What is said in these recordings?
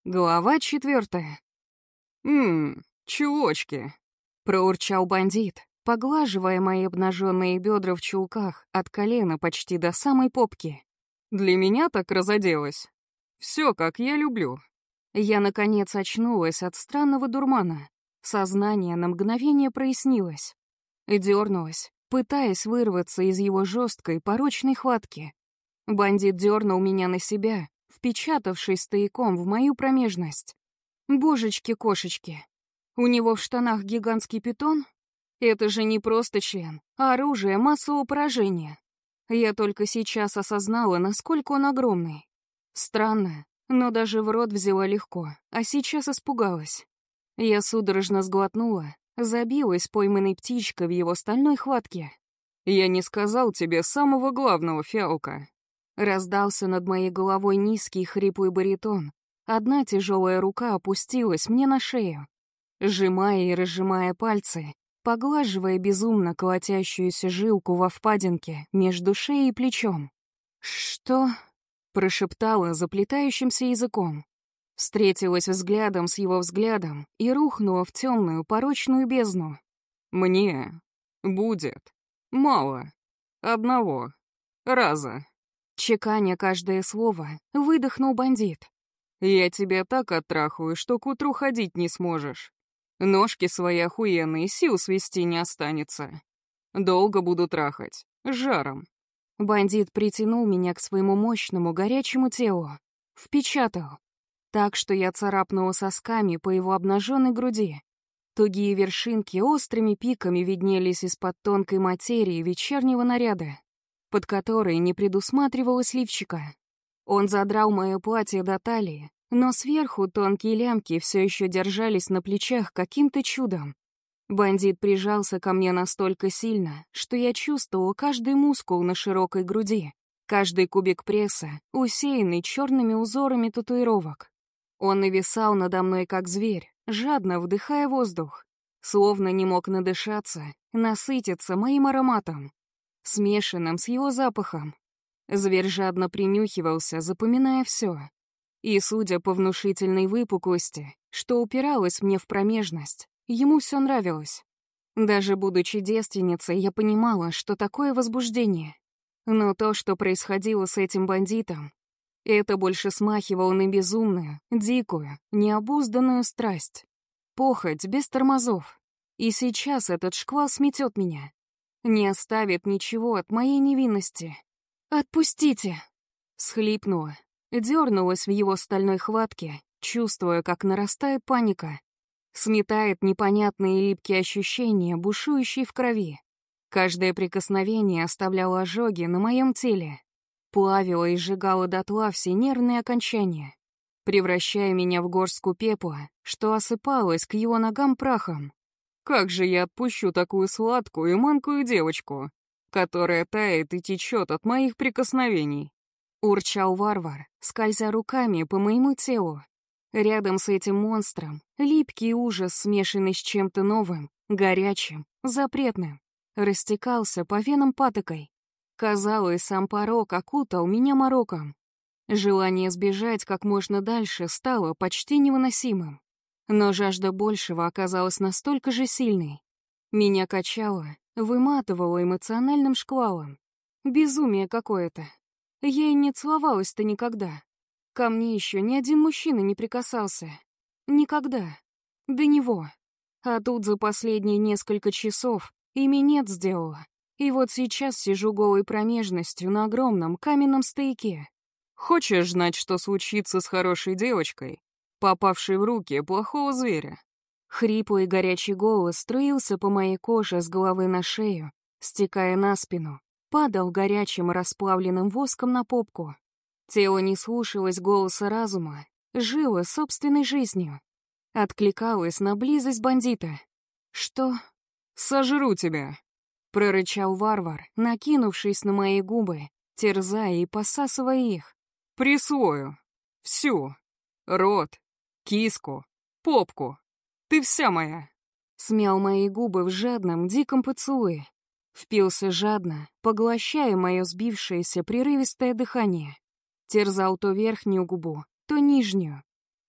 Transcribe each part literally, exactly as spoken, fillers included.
Глава четвертая. «Ммм, чулочки», — проурчал бандит, поглаживая мои обнаженные бедра в чулках от колена почти до самой попки. «Для меня так разоделась. Все, как я люблю». Я, наконец, очнулась от странного дурмана. Сознание на мгновение прояснилось. И дернулась, пытаясь вырваться из его жесткой, порочной хватки. Бандит дернул меня на себя, впечатавшись стояком в мою промежность. Божечки-кошечки. У него в штанах гигантский питон? Это же не просто член, а оружие массового поражения. Я только сейчас осознала, насколько он огромный. Странно, но даже в рот взяла легко, а сейчас испугалась. Я судорожно сглотнула, забилась пойманной птичкой в его стальной хватке. «Я не сказал тебе самого главного, фиалка». Раздался над моей головой низкий хриплый баритон. Одна тяжелая рука опустилась мне на шею, сжимая и разжимая пальцы, поглаживая безумно колотящуюся жилку во впадинке между шеей и плечом. «Что?» — прошептала заплетающимся языком. Встретилась взглядом с его взглядом и рухнула в темную порочную бездну. «Мне будет мало одного раза». Чеканя каждое слово, выдохнул бандит. «Я тебя так оттрахаю, что к утру ходить не сможешь. Ножки свои охуенные, сил свести не останется. Долго буду трахать, с жаром». Бандит притянул меня к своему мощному горячему телу. Впечатал. Так что я царапнула сосками по его обнаженной груди. Тугие вершинки острыми пиками виднелись из-под тонкой материи вечернего наряда, под которой не предусматривалось лифчика. Он задрал мое платье до талии, но сверху тонкие лямки все еще держались на плечах каким-то чудом. Бандит прижался ко мне настолько сильно, что я чувствовала каждый мускул на широкой груди, каждый кубик пресса, усеянный черными узорами татуировок. Он нависал надо мной как зверь, жадно вдыхая воздух, словно не мог надышаться, насытиться моим ароматом, смешанным с его запахом. Зверь жадно принюхивался, запоминая все. И, судя по внушительной выпуклости, что упиралось мне в промежность, ему все нравилось. Даже будучи девственницей, я понимала, что такое возбуждение. Но то, что происходило с этим бандитом, это больше смахивало на безумную, дикую, необузданную страсть. Похоть без тормозов. И сейчас этот шквал сметет меня. Не оставит ничего от моей невинности. «Отпустите!» Схлипнула, дернулась в его стальной хватке, чувствуя, как нарастает паника. Сметает непонятные липкие ощущения, бушующие в крови. Каждое прикосновение оставляло ожоги на моем теле, плавило и сжигало дотла все нервные окончания, превращая меня в горстку пепла, что осыпалось к его ногам прахом. «Как же я отпущу такую сладкую и манкую девочку, которая тает и течет от моих прикосновений?» Урчал варвар, скользя руками по моему телу. Рядом с этим монстром липкий ужас, смешанный с чем-то новым, горячим, запретным, растекался по венам патокой. Казалось, сам порог окутал меня мороком. Желание сбежать как можно дальше стало почти невыносимым. Но жажда большего оказалась настолько же сильной. Меня качало, выматывало эмоциональным шквалом. Безумие какое-то. Я и не целовалась-то никогда. Ко мне еще ни один мужчина не прикасался. Никогда. До него. А тут за последние несколько часов и минет сделала. И вот сейчас сижу голой промежностью на огромном каменном стояке. «Хочешь знать, что случится с хорошей девочкой, попавшей в руки плохого зверя?» Хриплый горячий голос струился по моей коже с головы на шею, стекая на спину, падал горячим расплавленным воском на попку. Тело не слушалось голоса разума, жило собственной жизнью. Откликалось на близость бандита. «Что?» «Сожру тебя!» — прорычал варвар, накинувшись на мои губы, терзая и посасывая их. «Присвою. Всю. Рот, киску, попку. Ты вся моя!» Смял мои губы в жадном, диком поцелуе. Впился жадно, поглощая мое сбившееся прерывистое дыхание. Терзал то верхнюю губу, то нижнюю.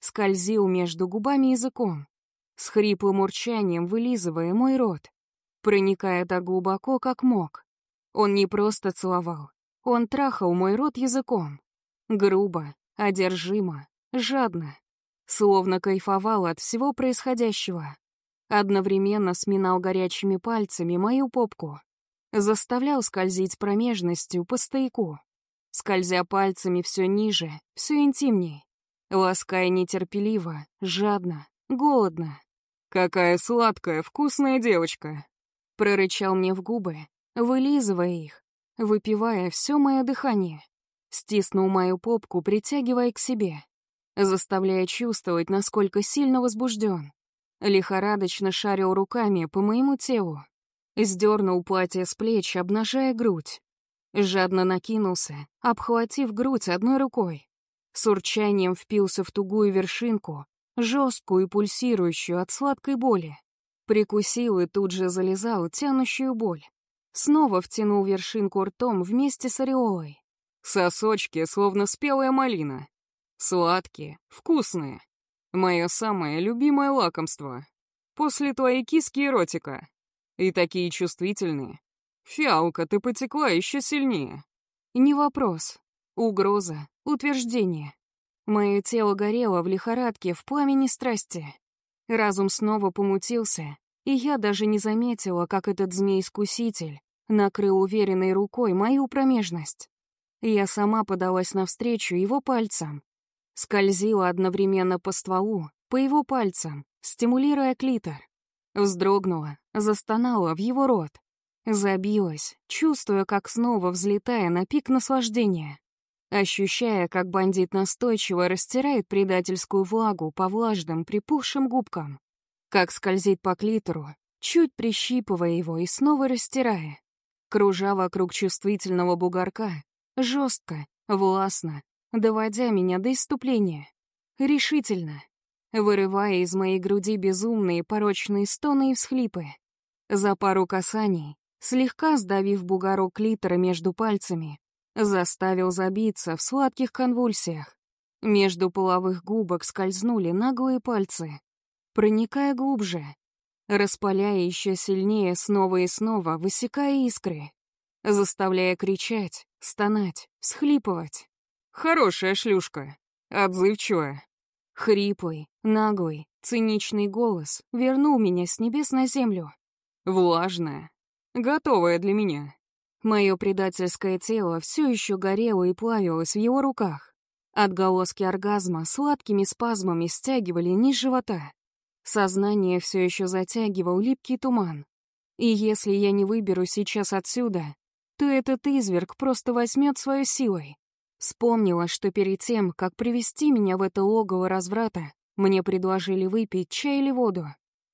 скользил между губами языком, с хриплым урчанием вылизывая мой рот, проникая так глубоко, как мог. Он не просто целовал, он трахал мой рот языком. Грубо, одержимо, жадно, словно кайфовал от всего происходящего. Одновременно сминал горячими пальцами мою попку, заставлял скользить промежностью по стояку, скользя пальцами все ниже, все интимней, лаская нетерпеливо, жадно, голодно. «Какая сладкая, вкусная девочка!» Прорычал мне в губы, вылизывая их, выпивая все мое дыхание. Стиснул мою попку, притягивая к себе, заставляя чувствовать, насколько сильно возбужден. Лихорадочно шарил руками по моему телу. Сдернул платье с плеч, обнажая грудь. Жадно накинулся, обхватив грудь одной рукой. С урчанием впился в тугую вершинку, жесткую и пульсирующую от сладкой боли. Прикусил и тут же залезал тянущую боль. Снова втянул вершинку ртом вместе с ореолой. Сосочки, словно спелая малина. Сладкие, вкусные. Мое самое любимое лакомство. После твоей киски и ротика. И такие чувствительные. Фиалка, ты потекла еще сильнее. Не вопрос. Угроза, утверждение. Мое тело горело в лихорадке, в пламени страсти. Разум снова помутился, и я даже не заметила, как этот змей-искуситель накрыл уверенной рукой мою промежность. Я сама подалась навстречу его пальцам. Скользила одновременно по стволу, по его пальцам, стимулируя клитор. Вздрогнула, застонала в его рот. Забилась, чувствуя, как снова взлетая на пик наслаждения. Ощущая, как бандит настойчиво растирает предательскую влагу по влажным припухшим губкам. Как скользит по клитору, чуть прищипывая его и снова растирая. Кружа вокруг чувствительного бугорка, жестко, властно, доводя меня до исступления. Решительно. Вырывая из моей груди безумные порочные стоны и всхлипы. За пару касаний, слегка сдавив бугорок клитора между пальцами, заставил забиться в сладких конвульсиях. Между половых губок скользнули наглые пальцы, проникая глубже, распаляя еще сильнее снова и снова, высекая искры, заставляя кричать, стонать, всхлипывать. «Хорошая шлюшка, отзывчивая». Хриплый, наглый, циничный голос вернул меня с небес на землю. Влажная, готовая для меня. Мое предательское тело все еще горело и плавилось в его руках. Отголоски оргазма сладкими спазмами стягивали низ живота. Сознание все еще затягивал липкий туман. И если я не выберу сейчас отсюда, то этот изверг просто возьмет свою силой. Вспомнила, что перед тем, как привести меня в это логово разврата, мне предложили выпить чай или воду.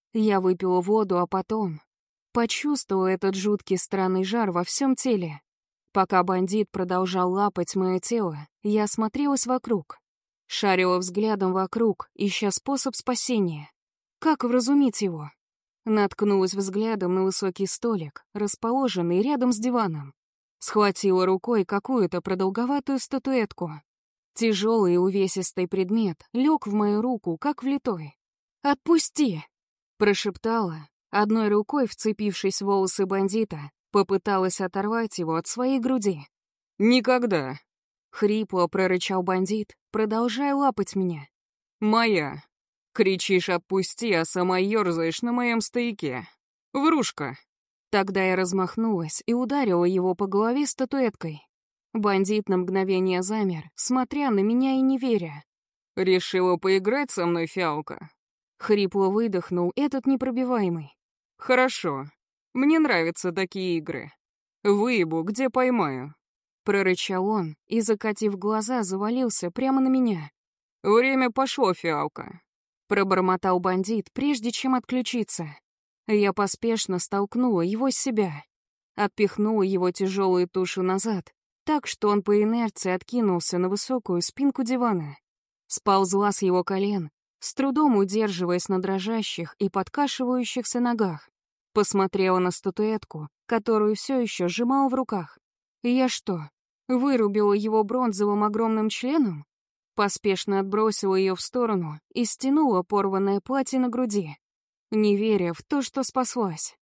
Я выпила воду, а потом почувствовала этот жуткий странный жар во всем теле. Пока бандит продолжал лапать мое тело, я осмотрелась вокруг. Шарила взглядом вокруг, ища способ спасения. Как вразумить его? Наткнулась взглядом на высокий столик, расположенный рядом с диваном. Схватила рукой какую-то продолговатую статуэтку. Тяжелый и увесистый предмет лег в мою руку, как влитой. «Отпусти!» — прошептала, одной рукой вцепившись в волосы бандита, попыталась оторвать его от своей груди. «Никогда!» — хрипло прорычал бандит, продолжая лапать меня. «Моя!» — кричишь «отпусти», а сама ерзаешь на моем стояке. «Врушка!» Тогда я размахнулась и ударила его по голове статуэткой. Бандит на мгновение замер, смотря на меня и не веря. «Решила поиграть со мной, фиалка?» Хрипло выдохнул этот непробиваемый. «Хорошо. Мне нравятся такие игры. Выебу, где поймаю». Прорычал он и, закатив глаза, завалился прямо на меня. «Время пошло, фиалка», — пробормотал бандит, прежде чем отключиться. Я поспешно столкнула его с себя, отпихнула его тяжелую тушу назад, так что он по инерции откинулся на высокую спинку дивана. Сползла с его колен, с трудом удерживаясь на дрожащих и подкашивающихся ногах. Посмотрела на статуэтку, которую все еще сжимала в руках. Я что, вырубила его бронзовым огромным членом? Поспешно отбросила ее в сторону и стянула порванное платье на груди, не веря в то, что спаслась.